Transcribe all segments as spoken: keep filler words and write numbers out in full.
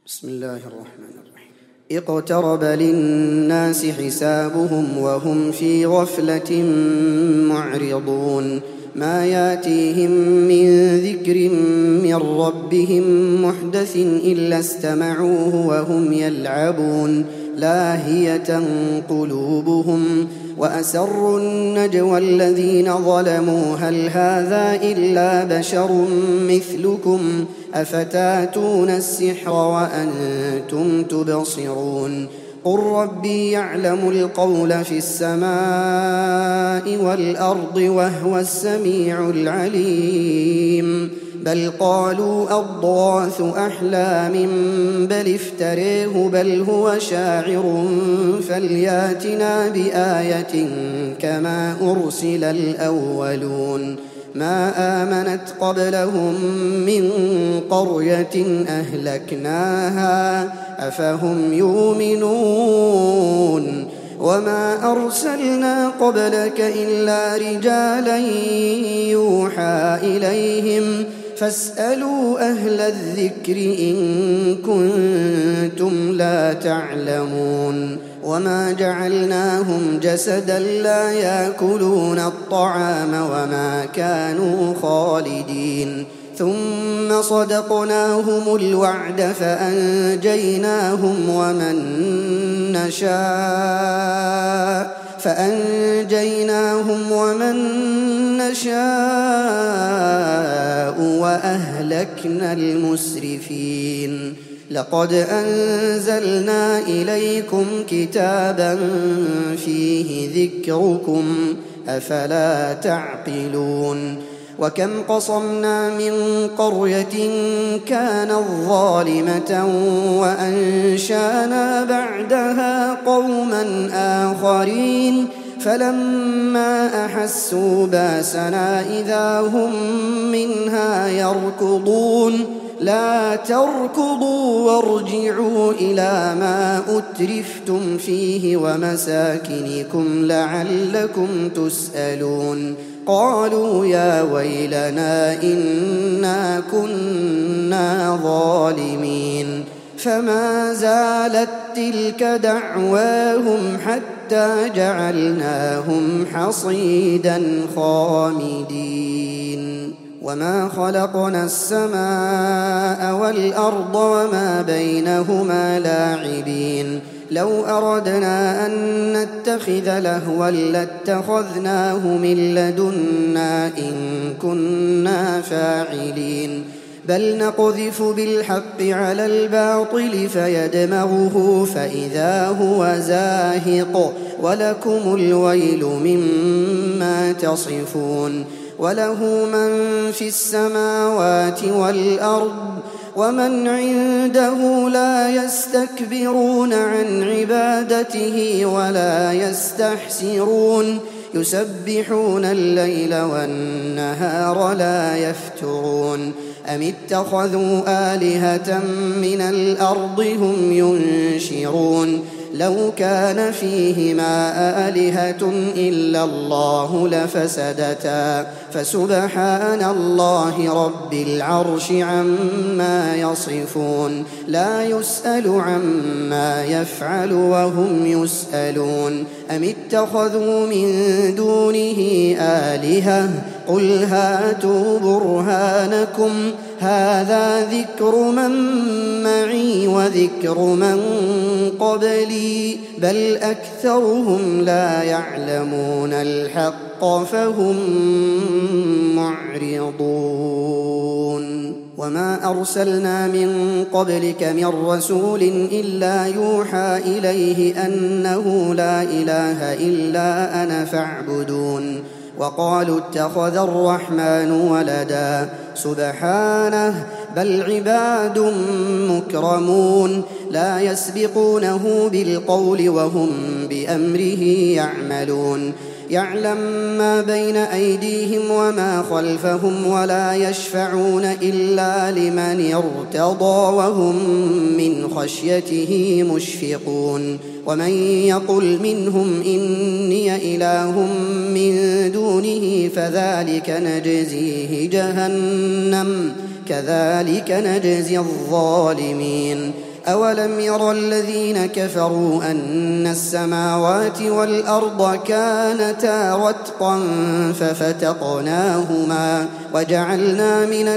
بسم الله الرحمن الرحيم. اقترب للناس حسابهم وهم في غفلة معرضون ما ياتيهم من ذكر من ربهم محدث إلا استمعوه وهم يلعبون لاهية قلوبهم وأسروا النجوى الذين ظلموا هل هذا إلا بشر مثلكم أفتاتون السحر وأنتم تبصرون قل ربي يعلم القول في السماء والأرض وهو السميع العليم بل قالوا أضغاث أحلام بل افتريه بل هو شاعر فلياتنا بآية كما أرسل الأولون ما آمنت قبلهم من قرية أهلكناها أفهم يؤمنون وما أرسلنا قبلك إلا رجالا يوحى إليهم فاسألوا أهل الذكر إن كنتم لا تعلمون وما جعلناهم جسدا لا يأكلون الطعام وما كانوا خالدين ثم صدقناهم الوعد فأنجيناهم ومن نشاء فأنجيناهم ومن نشاء وأهلكنا المسرفين لقد أنزلنا إليكم كتابا فيه ذكركم أفلا تعقلون وكم قصمنا من قرية كانت ظالمة وأنشأنا بعدها قوما آخرين فلما أحسوا باسنا إذا هم منها يركضون لا تركضوا وارجعوا إلى ما أترفتم فيه ومساكنكم لعلكم تسألون قالوا يا ويلنا إنا كنا ظالمين فما زالت تلك دعواهم حتى جعلناهم حصيدا خامدين وما خلقنا السماء والأرض وما بينهما لاعبين لو أردنا أن نتخذ لهوا لاتخذناه من لدنا إن كنا فاعلين بل نقذف بالحق على الباطل فيدمغه فإذا هو زاهق ولكم الويل مما تصفون وله من في السماوات والأرض ومن عنده لا يستكبرون عن عبادته ولا يستحسرون يسبحون الليل والنهار لا يفترون أم اتخذوا آلهة من الأرض هم ينشرون لو كان فيهما آلهة إلا الله لفسدتا فسبحان الله رب العرش عما يصفون لا يسأل عما يفعل وهم يسألون أم اتخذوا من دونه آلهة قل هاتوا برهانكم هذا ذكر من معي وذكر من قبلي بل أكثرهم لا يعلمون الحق فهم معرضون وما أرسلنا من قبلك من رسول إلا يوحى إليه أنه لا إله إلا أنا فاعبدون وقالوا اتخذ الرحمن ولدا سبحانه بل عباد مكرمون لا يسبقونه بالقول وهم بأمره يعملون يعلم ما بين أيديهم وما خلفهم ولا يشفعون إلا لمن ارتضى وهم من خشيته مشفقون ومن يقل منهم إني إله من دونه فذلك نجزيه جهنم كذلك نجزي الظالمين أولم ير الذين كفروا أن السماوات والأرض كانتا رتقا ففتقناهما وجعلنا من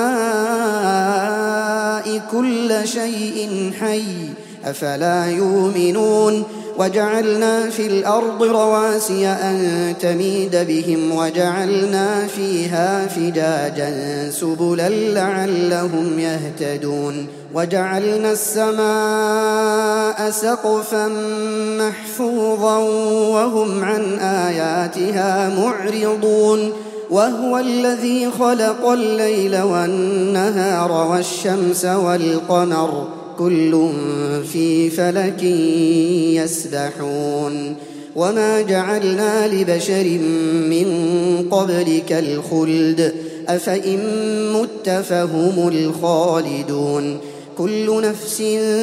الماء كل شيء حي أفلا يؤمنون وجعلنا في الأرض رواسي أن تميد بهم وجعلنا فيها فجاجا سبلا لعلهم يهتدون وجعلنا السماء سقفا محفوظا وهم عن آياتها معرضون وهو الذي خلق الليل والنهار والشمس والقمر كل في فلك يسبحون وما جعلنا لبشر من قبلك الخلد أفإن مت فهم الخالدون كل نفس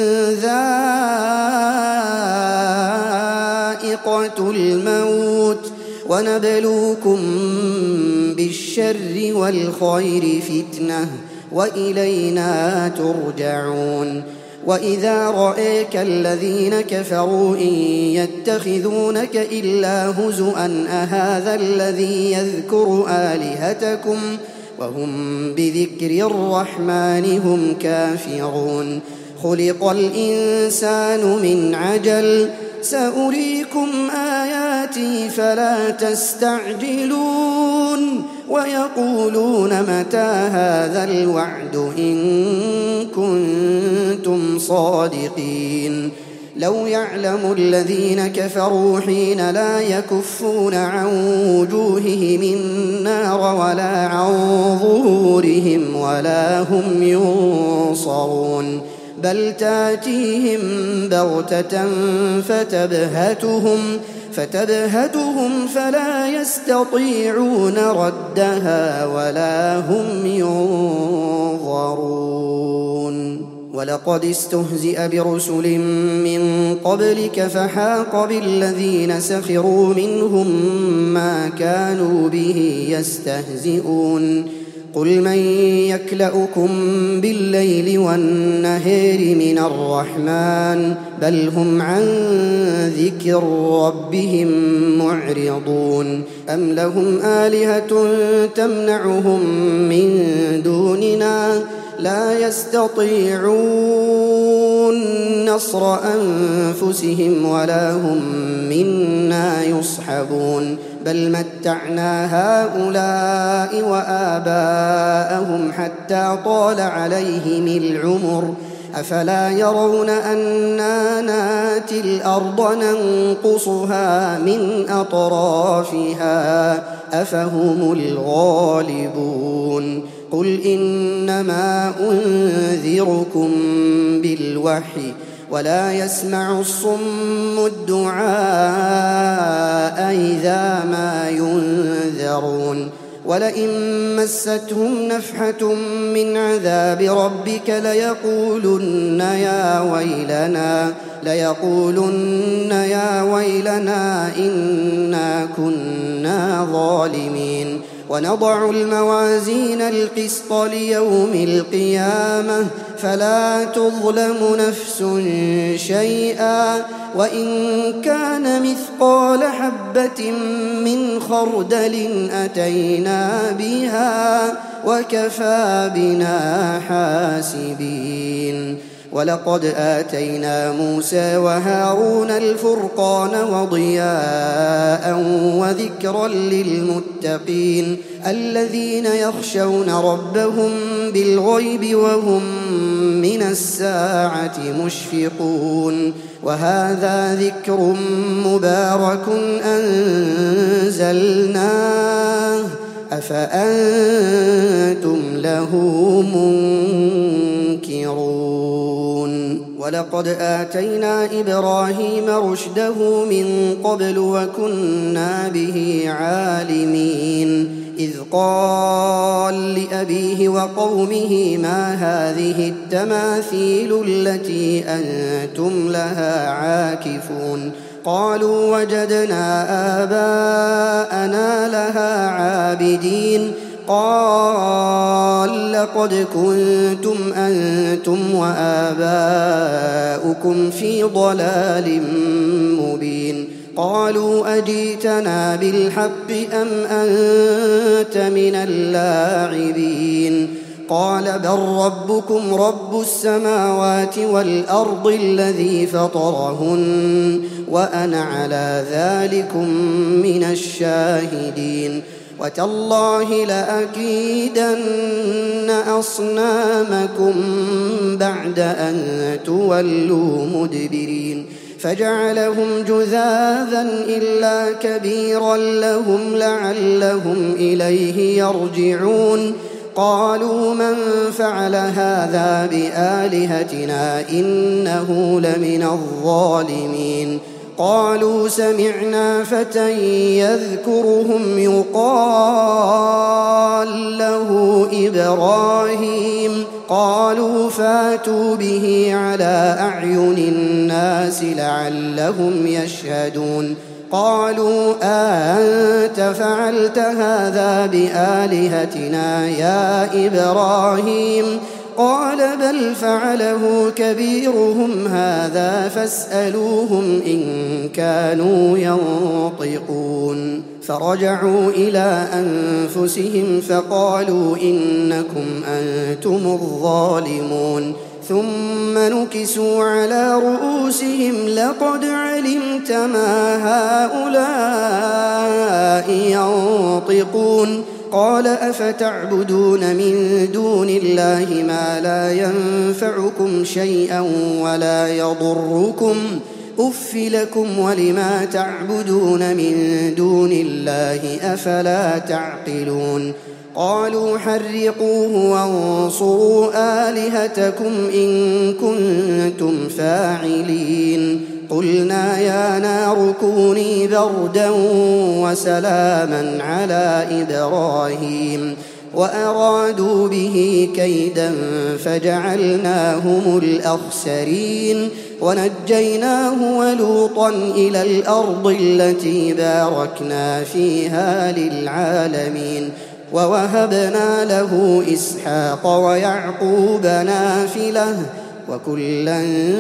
ذائقة الموت ونبلوكم بالشر والخير فتنة وإلينا ترجعون وإذا رأيك الذين كفروا إن يتخذونك إلا هزؤا أهذا الذي يذكر آلهتكم وهم بذكر الرحمن هم كافرون خلق الإنسان من عجل سأريكم آياتي فلا تستعجلون ويقولون متى هذا الوعد إن كنتم صادقين لو يعلم الذين كفروا حين لا يكفون عن وجوههم النار ولا عن ظهورهم ولا هم ينصرون بل تاتيهم بغتة فتبهتهم فتبهتهم فلا يستطيعون ردها ولا هم ينظرون ولقد استهزئ برسل من قبلك فحاق بالذين سخروا منهم ما كانوا به يستهزئون قل من يكلؤكم بالليل والنهار من الرحمن بل هم عن ذكر ربهم معرضون أم لهم آلهة تمنعهم من دوننا لا يستطيعون نصر أنفسهم ولا هم منا يصحبون بل متعنا هؤلاء وآباءهم حتى طال عليهم العمر أفلا يرون أنا ناتي الأرض ننقصها من أطرافها أفهم الغالبون قل إنما أنذركم بالوحي ولا يسمع الصم الدعاء إذا ما ينذرون ولئن مستهم نفحة من عذاب ربك ليقولن يا ويلنا ليقولن يا ويلنا إنا كنا ظالمين ونضع الموازين القسط ليوم القيامة فلا تظلم نفس شيئا وإن كان مثقال حبة من خردل أتينا بها وكفى بنا حاسبين ولقد آتينا موسى وهارون الفرقان وضياء وذكرا للمتقين الذين يخشون ربهم بالغيب وهم من الساعة مشفقون وهذا ذكر مبارك أنزلناه أفأنتم له منكرون ولقد آتينا إبراهيم رشده من قبل وكنا به عالمين إذ قال لأبيه وقومه ما هذه التماثيل التي أنتم لها عاكفون قالوا وجدنا آباءنا لها عابدين قال لقد كنتم أنتم وآباؤكم في ضلال مبين قالوا أجيتنا بالحق أم أنت من اللاعبين قال بل ربكم رب السماوات والأرض الذي فطرهن وأنا على ذلكم من الشاهدين وتالله لأكيدن أصنامكم بعد أن تولوا مدبرين فجعلهم جذاذا إلا كبيرا لهم لعلهم إليه يرجعون قالوا من فعل هذا بآلهتنا إنه لمن الظالمين قالوا سمعنا فتى يذكرهم يقال له إبراهيم قالوا فاتوا به على أعين الناس لعلهم يشهدون قالوا أأنت فعلت هذا بآلهتنا يا إبراهيم قال بل فعله كبيرهم هذا فاسألوهم إن كانوا ينطقون فرجعوا إلى أنفسهم فقالوا إنكم أنتم الظالمون ثم نكسوا على رؤوسهم لقد علمت ما هؤلاء ينطقون قال أفتعبدون من دون الله ما لا ينفعكم شيئا ولا يضركم أف لكم ولما تعبدون من دون الله أفلا تعقلون قالوا حرقوه وانصروا آلهتكم إن كنتم فاعلين قلنا يا نار كوني بردا وسلاما على إبراهيم وأرادوا به كيدا فجعلناهم الأخسرين ونجيناه ولوطا إلى الأرض التي باركنا فيها للعالمين ووهبنا له إسحاق ويعقوب نافلة وكلا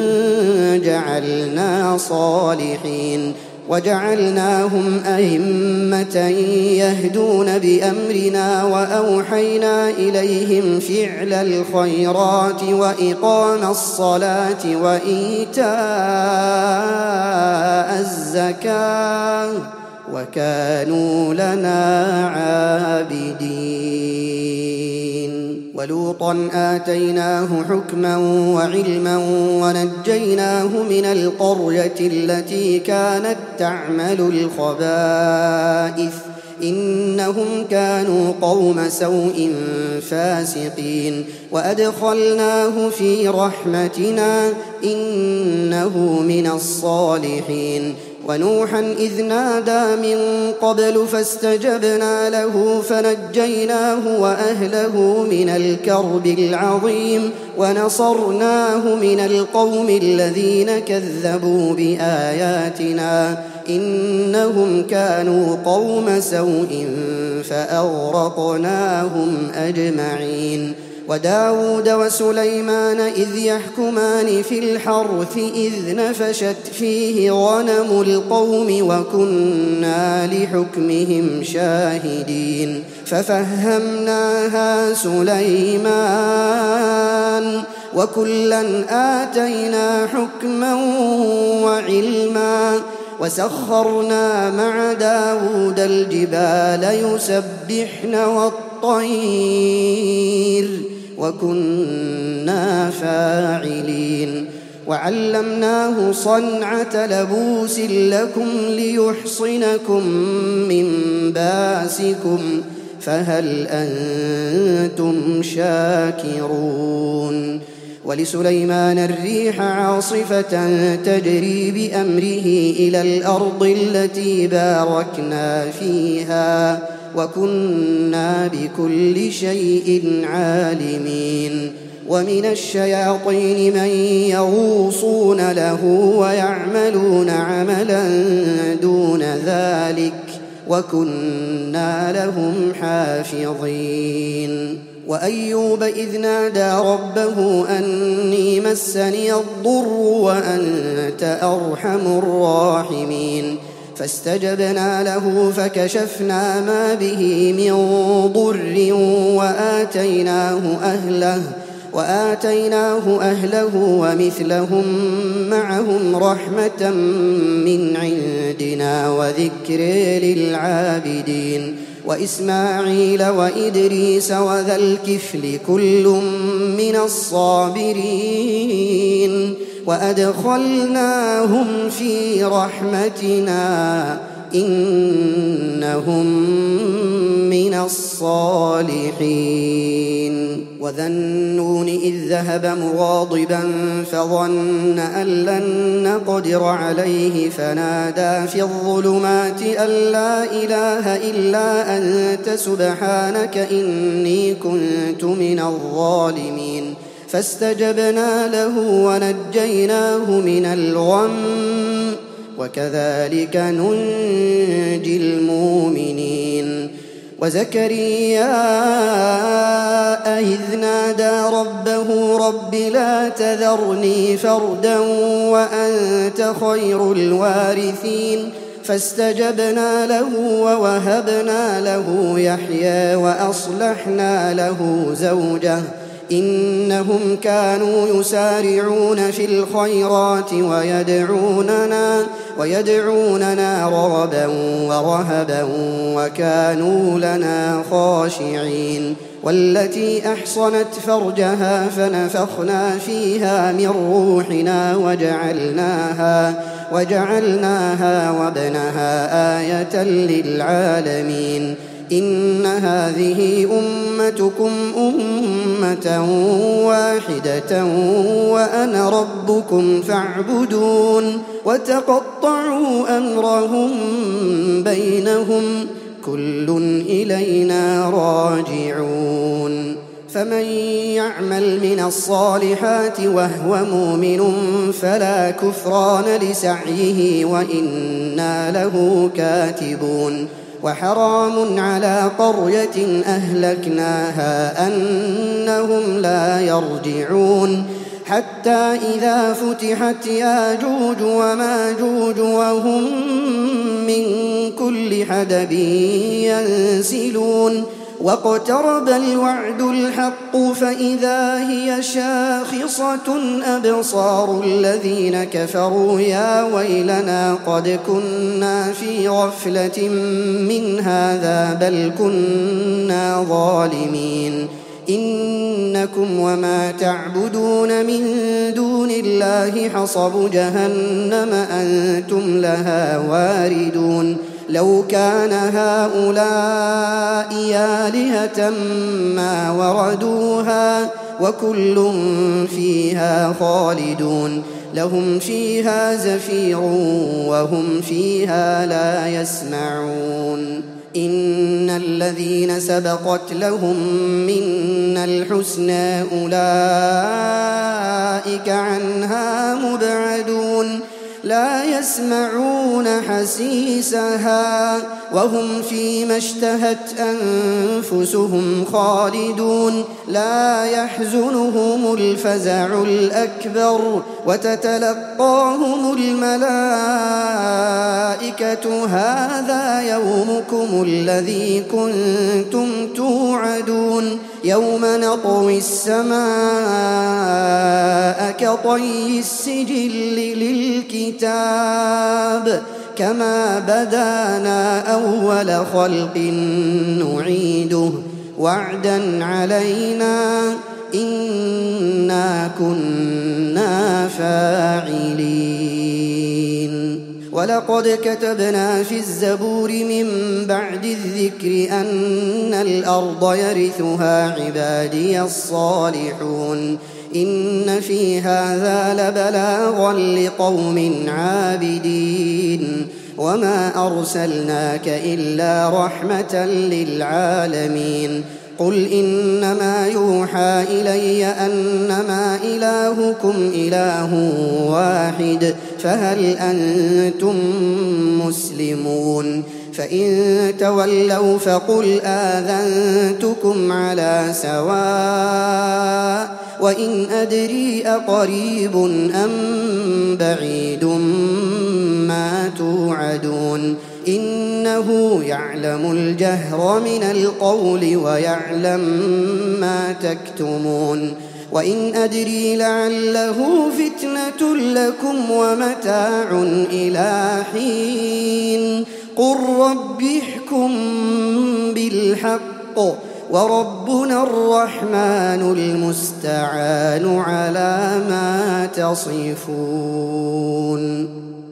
جعلنا صالحين وجعلناهم أئمة يهدون بأمرنا وأوحينا إليهم فعل الخيرات وإقام الصلاة وإيتاء الزكاة وكانوا لنا عابدين ولوطا آتيناه حكما وعلما ونجيناه من القرية التي كانت تعمل الخبائث إنهم كانوا قوم سوء فاسقين وأدخلناه في رحمتنا إنه من الصالحين ونوحا إذ نادى من قبل فاستجبنا له فنجيناه وأهله من الكرب العظيم ونصرناه من القوم الذين كذبوا بآياتنا إنهم كانوا قوم سوء فأغرقناهم أجمعين وداود وسليمان إذ يحكمان في الحرث إذ نفشت فيه غنم القوم وكنا لحكمهم شاهدين ففهمناها سليمان وكلا آتينا حكما وعلما وسخرنا مع داود الجبال يسبحن والطير وكنا فاعلين وعلمناه صنعة لبوس لكم ليحصنكم من باسكم فهل أنتم شاكرون ولسليمان الريح عاصفة تجري بأمره إلى الأرض التي باركنا فيها وكنا بكل شيء عالمين ومن الشياطين من يغوصون له ويعملون عملا دون ذلك وكنا لهم حافظين وأيوب إذ نادى ربه أني مسني الضر وأنت أرحم الراحمين فاستجبنا له فكشفنا ما به من ضر وآتيناه أهله وآتيناه أهله ومثلهم معهم رحمة من عندنا وذكر للعابدين وإسماعيل وإدريس وذا الكفل كل من الصابرين وأدخلناهم في رحمتنا إنهم من الصالحين وذا النون إذ ذهب مغاضبا فظن أن لن نقدر عليه فنادى في الظلمات أن لا إله إلا أنت سبحانك إني كنت من الظالمين فاستجبنا له ونجيناه من الغم وكذلك ننجي المؤمنين وزكريا إذ نادى ربه رب لا تذرني فردا وأنت خير الوارثين فاستجبنا له ووهبنا له يحيى وأصلحنا له زوجه إنهم كانوا يسارعون في الخيرات ويدعوننا ويدعوننا رغبا ورهبا وكانوا لنا خاشعين والتي أحصنت فرجها فنفخنا فيها من روحنا وجعلناها وجعلناها وابنها آية للعالمين إن هذه أمتكم أمة واحدة وأنا ربكم فاعبدون وتقطعوا أمرهم بينهم كل إلينا راجعون فمن يعمل من الصالحات وهو مؤمن فلا كفران لسعيه وإنا له كاتبون وحرام على قرية أهلكناها أنهم لا يرجعون حتى إذا فتحت ياجوج وماجوج وهم من كل حدب ينسلون واقترب الوعد الحق فإذا هي شاخصة أبصار الذين كفروا يا ويلنا قد كنا في غفلة من هذا بل كنا ظالمين إنكم وما تعبدون من دون الله حصب جهنم أنتم لها واردون لو كان هؤلاء آلهة ما وردوها وكل فيها خالدون لهم فيها زفير وهم فيها لا يسمعون إن الذين سبقت لهم منا الحسنى أولئك عنها مبعدون لا يسمعون حسيسها وهم فيما اشتهت أنفسهم خالدون لا يحزنهم الفزع الأكبر وتتلقاهم الملائكة هذا يومكم الذي كنتم توعدون يوم نطوي السماء كطي السجل للكتاب كما بدانا أول خلق نعيده وعدا علينا إنا كنا فاعلين ولقد كتبنا في الزبور من بعد الذكر أن الأرض يرثها عبادي الصالحون إن في هذا لبلاغا لقوم عابدين وما أرسلناك إلا رحمة للعالمين قل إنما يوحى إلي أنما إلهكم إله واحد فهل أنتم مسلمون فإن تولوا فقل آذنتكم على سواء وإن أدري أقريب أم بعيد ما توعدون إنه يعلم الجهر من القول ويعلم ما تكتمون وإن أدري لعله فتنة لكم ومتاع إلى حين قل رب احكم بالحق وربنا الرحمن المستعان على ما تصفون.